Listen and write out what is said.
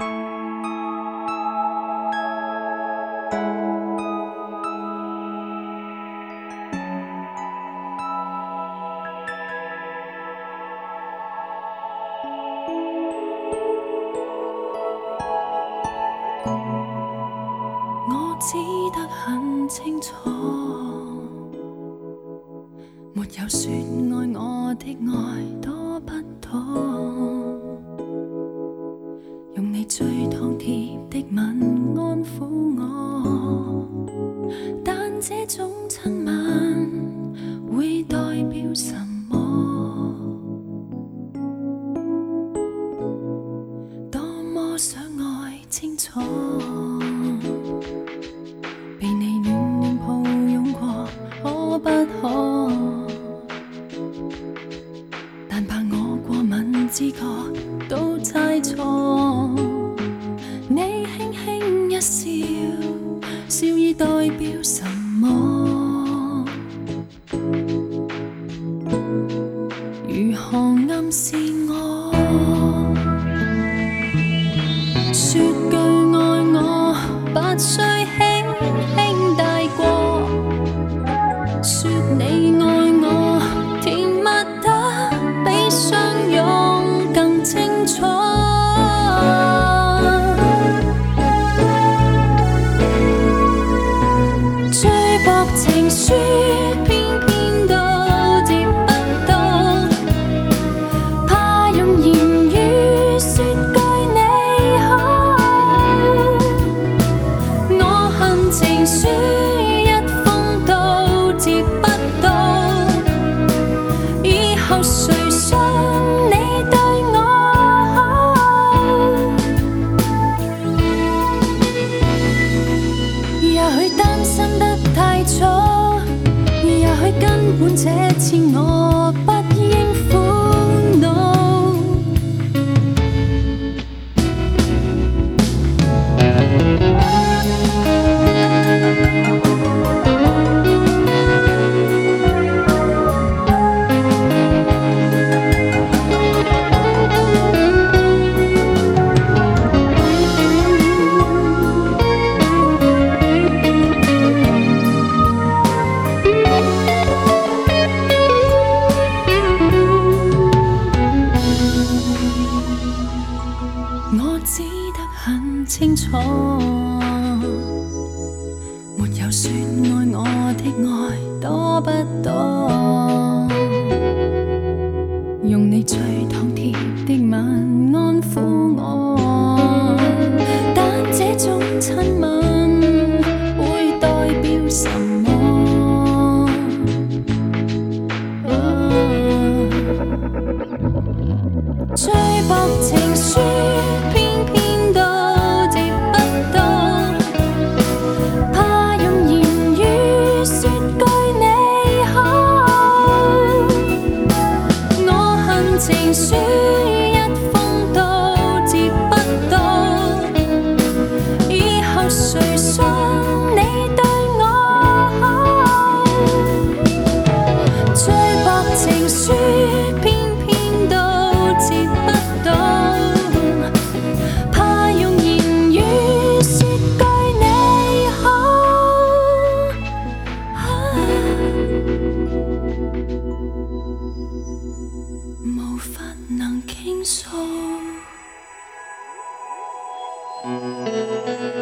我只得很清楚，没有说爱我的爱多不多，用你最烫贴的吻安抚我，但这种亲吻会代表什么？多么想爱清楚。被你暖暖抱拥过，可不可？但怕我过敏知觉都猜错。你轻轻一笑，笑意代表什么？如何暗示我？说句爱我，不需轻轻带过。说你爱我，甜蜜得比相拥更清楚。追薄情书，偏偏都接不到，怕用言语说句你好。我恨情书一封都接不到，以後誰信你對我好？也許擔心得太早，也許根本這次我不應苦惱。我只得很清楚，沒有說愛我的愛多不多，用你最燙貼的吻安撫我，但這種親吻會代表什麼？追薄情書，偏偏都接不到，怕用言語說句你好。我恨情書一封都接不到，以後誰信你對我好？追薄情書，偏偏都接不到，怕用言語說句你好，無法能傾訴。